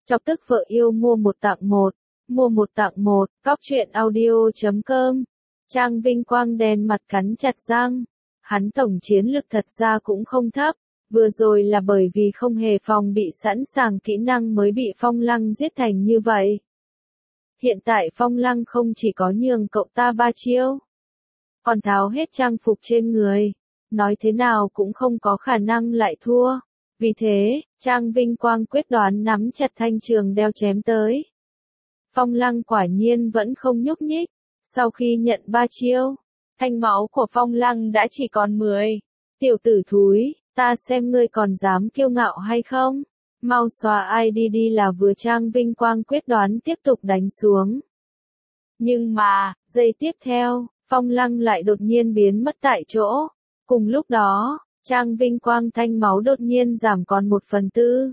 Chọc tức vợ yêu mua một tặng một. Mua một tặng một, cóc truyện audio.com. Trang Vinh Quang đen mặt cắn chặt răng. Hắn tổng chiến lực thật ra cũng không thấp. Vừa rồi là bởi vì không hề phòng bị sẵn sàng kỹ năng mới bị Phong Lăng giết thành như vậy. Hiện tại Phong Lăng không chỉ có nhường cậu ta 3 chiêu, còn tháo hết trang phục trên người. Nói thế nào cũng không có khả năng lại thua. Vì thế, Trang Vinh Quang quyết đoán nắm chặt thanh trường đeo chém tới. Phong Lăng quả nhiên vẫn không nhúc nhích. Sau khi nhận 3 chiêu, thanh máu của Phong Lăng đã chỉ còn 10. Tiểu tử thúi, ta xem ngươi còn dám kiêu ngạo hay không? Mau xóa ID đi là vừa Trang Vinh Quang quyết đoán tiếp tục đánh xuống. Nhưng mà, giây tiếp theo, Phong Lăng lại đột nhiên biến mất tại chỗ. Cùng lúc đó, Trang Vinh Quang thanh máu đột nhiên giảm còn 1/4.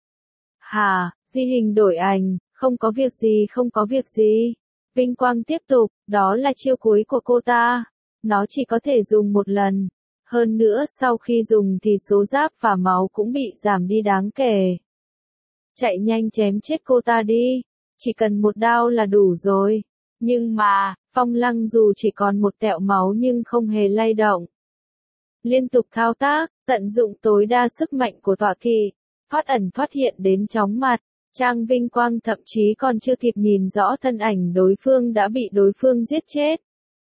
Hà, di hình đổi ảnh, không có việc gì không có việc gì. Vinh Quang tiếp tục, đó là chiêu cuối của cô ta. Nó chỉ có thể dùng một lần. Hơn nữa sau khi dùng thì số giáp và máu cũng bị giảm đi đáng kể. Chạy nhanh chém chết cô ta đi. Chỉ cần một đao là đủ rồi. Nhưng mà, Phong Lăng dù chỉ còn một tẹo máu nhưng không hề lay động. Liên tục thao tác, tận dụng tối đa sức mạnh của tọa kỵ, thoát ẩn thoát hiện đến chóng mặt. Trang Vinh Quang thậm chí còn chưa kịp nhìn rõ thân ảnh đối phương đã bị đối phương giết chết.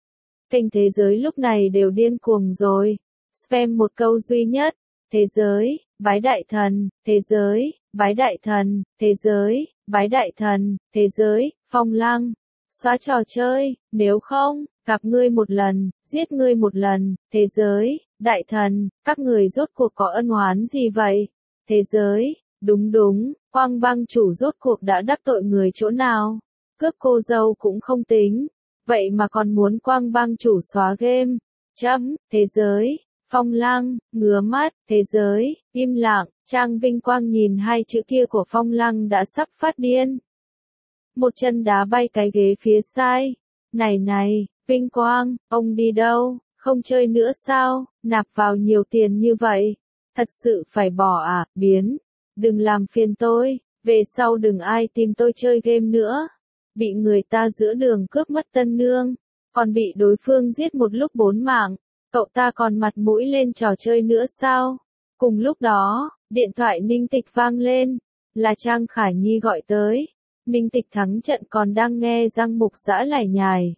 Kênh thế giới lúc này đều điên cuồng rồi. Spam một câu duy nhất. Thế giới, bái đại thần, thế giới, bái đại thần, thế giới, bái đại thần, thế giới, Phong Lăng. Xóa trò chơi, nếu không, gặp ngươi một lần, giết ngươi một lần, thế giới, đại thần, các người rốt cuộc có ân oán gì vậy? Thế giới, đúng, Quang Bang chủ rốt cuộc đã đắc tội người chỗ nào? Cướp cô dâu cũng không tính, vậy mà còn muốn Quang Bang chủ xóa game. Thế giới, Phong Lăng, ngứa mắt, thế giới, im lặng, Trang Vinh Quang nhìn hai chữ kia của Phong Lăng đã sắp phát điên. Một chân đá bay cái ghế phía sai. Này, Vinh Quang, ông đi đâu, không chơi nữa sao, nạp vào nhiều tiền như vậy. Thật sự phải bỏ à, biến. Đừng làm phiền tôi, về sau đừng ai tìm tôi chơi game nữa. Bị người ta giữa đường cướp mất tân nương, còn bị đối phương giết một lúc 4 mạng. Cậu ta còn mặt mũi lên trò chơi nữa sao? Cùng lúc đó, điện thoại Ninh Tịch vang lên. Là Trang Khả Nhi gọi tới. Ninh Tịch thắng trận còn đang nghe Giang Mục Dã lải nhải.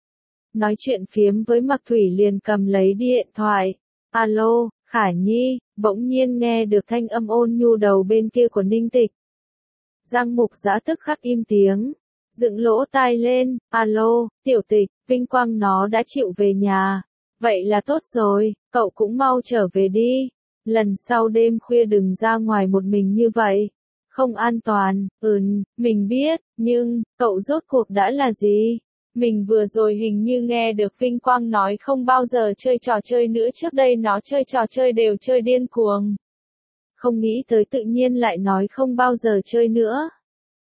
Nói chuyện phiếm với Mạc Thủy liền cầm lấy điện thoại. Alo, Khả Nhi, bỗng nhiên nghe được thanh âm ôn nhu đầu bên kia của Ninh Tịch. Giang Mục Dã tức khắc im tiếng, dựng lỗ tai lên. Alo, Tiểu Tịch, Vinh Quang nó đã chịu về nhà. Vậy là tốt rồi, cậu cũng mau trở về đi. Lần sau đêm khuya đừng ra ngoài một mình như vậy. Không an toàn. Mình biết, nhưng, cậu rốt cuộc đã là gì? Mình vừa rồi hình như nghe được Vinh Quang nói không bao giờ chơi trò chơi nữa, trước đây nó chơi trò chơi đều chơi điên cuồng. Không nghĩ tới tự nhiên lại nói không bao giờ chơi nữa.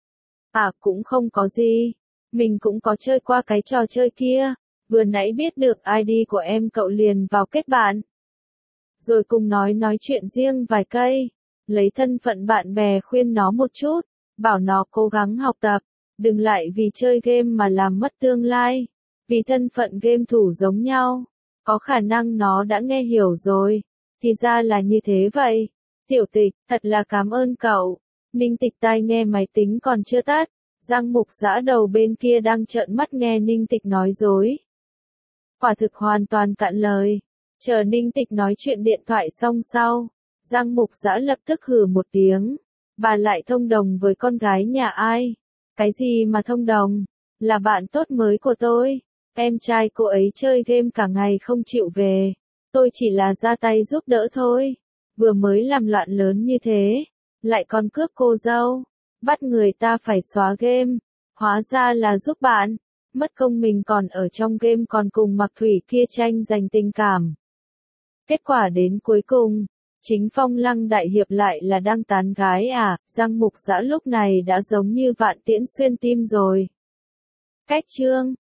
À cũng không có gì. Mình cũng có chơi qua cái trò chơi kia. Vừa nãy biết được ID của em cậu liền vào kết bạn. Rồi cùng nói chuyện riêng vài cây. Lấy thân phận bạn bè khuyên nó một chút. Bảo nó cố gắng học tập. Đừng lại vì chơi game mà làm mất tương lai. Vì thân phận game thủ giống nhau. Có khả năng nó đã nghe hiểu rồi. Thì ra là như thế vậy. Tiểu Tịch, thật là cảm ơn cậu. Ninh Tịch tai nghe máy tính còn chưa tắt. Giang Mục Dã đầu bên kia đang trợn mắt nghe Ninh Tịch nói dối. Quả thực hoàn toàn cạn lời. Chờ Ninh Tịch nói chuyện điện thoại xong sau. Giang Mục Dã lập tức hừ một tiếng. Bà lại thông đồng với con gái nhà ai? Cái gì mà thông đồng? Là bạn tốt mới của tôi. Em trai cô ấy chơi game cả ngày không chịu về. Tôi chỉ là ra tay giúp đỡ thôi. Vừa mới làm loạn lớn như thế. Lại còn cướp cô dâu. Bắt người ta phải xóa game. Hóa ra là giúp bạn. Mất công mình còn ở trong game còn cùng Mạc Thủy kia tranh giành tình cảm. Kết quả đến cuối cùng. Chính Phong Lăng đại hiệp lại là đang tán gái à, Giang Mục Dã lúc này đã giống như vạn tiễn xuyên tim rồi. Cách chương